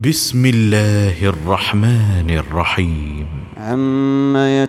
بسم الله الرحمن الرحيم. عما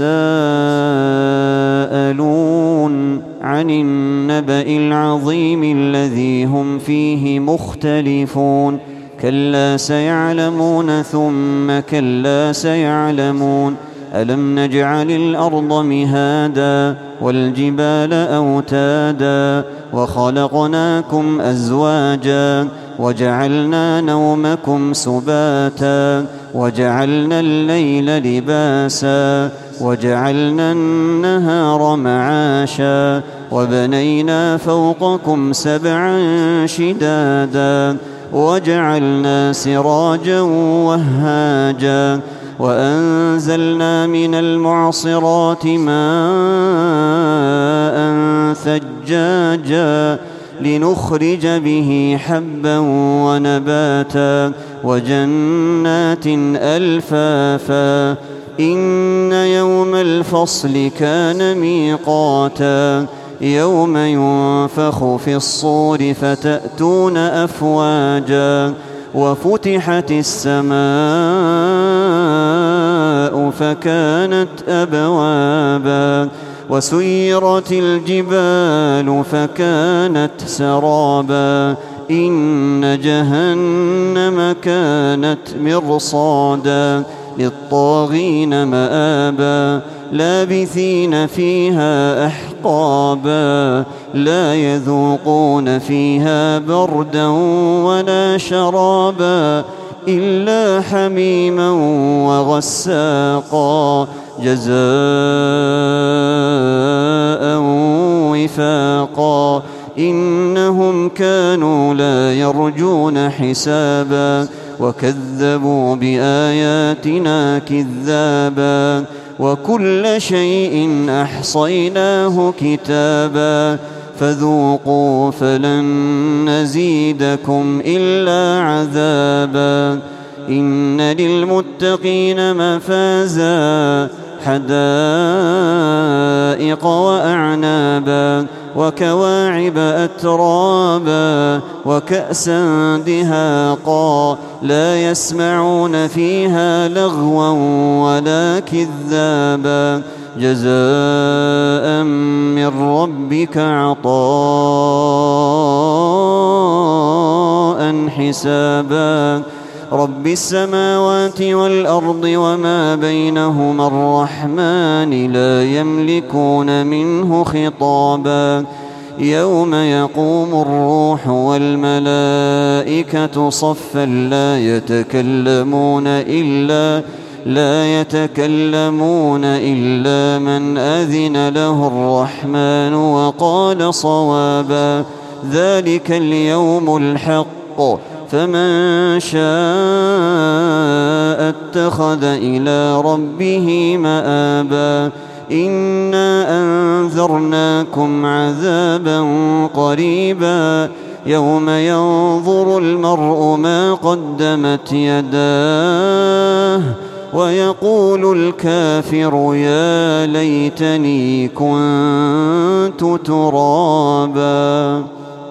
يتساءلون عن النبأ العظيم الذي هم فيه مختلفون كلا سيعلمون ثم كلا سيعلمون ألم نجعل الأرض مهادا والجبال أوتادا وخلقناكم أزواجا وجعلنا نومكم سباتا وجعلنا الليل لباسا وجعلنا النهار معاشا وبنينا فوقكم سبعا شدادا وجعلنا سراجا وهاجا وأنزلنا من المعصرات ماء ثجاجا لنخرج به حبا ونباتا وجنات ألفافا إن يوم الفصل كان ميقاتا يوم ينفخ في الصور فتأتون أفواجا وفتحت السماء فكانت أبوابا وسيرت الجبال فكانت سرابا إن جهنم كانت مرصادا للطاغين مآبا لابثين فيها أحقابا لا يذوقون فيها بردا ولا شرابا إلا حميما وغساقا جزاء وفاقا إنهم كانوا لا يرجون حسابا وكذبوا بآياتنا كذابا وكل شيء أحصيناه كتابا فذوقوا فلن نزيدكم إلا عذابا إن للمتقين مفازا حدائق وأعنابا وكواعب أترابا وكأسا دهاقا لا يسمعون فيها لغوا ولا كذابا جزاء من ربك عطاء حسابا رب السماوات والأرض وما بينهما الرحمن لا يملكون منه خطابا يوم يقوم الروح والملائكة صفا لا يتكلمون إلا من أذن له الرحمن وقال صوابا ذلك اليوم الحق فمن شاء اتخذ إلى ربه مآبا إنا أنذرناكم عذابا قريبا يوم ينظر المرء ما قدمت يداه ويقول الكافر يا ليتني كنت ترابا.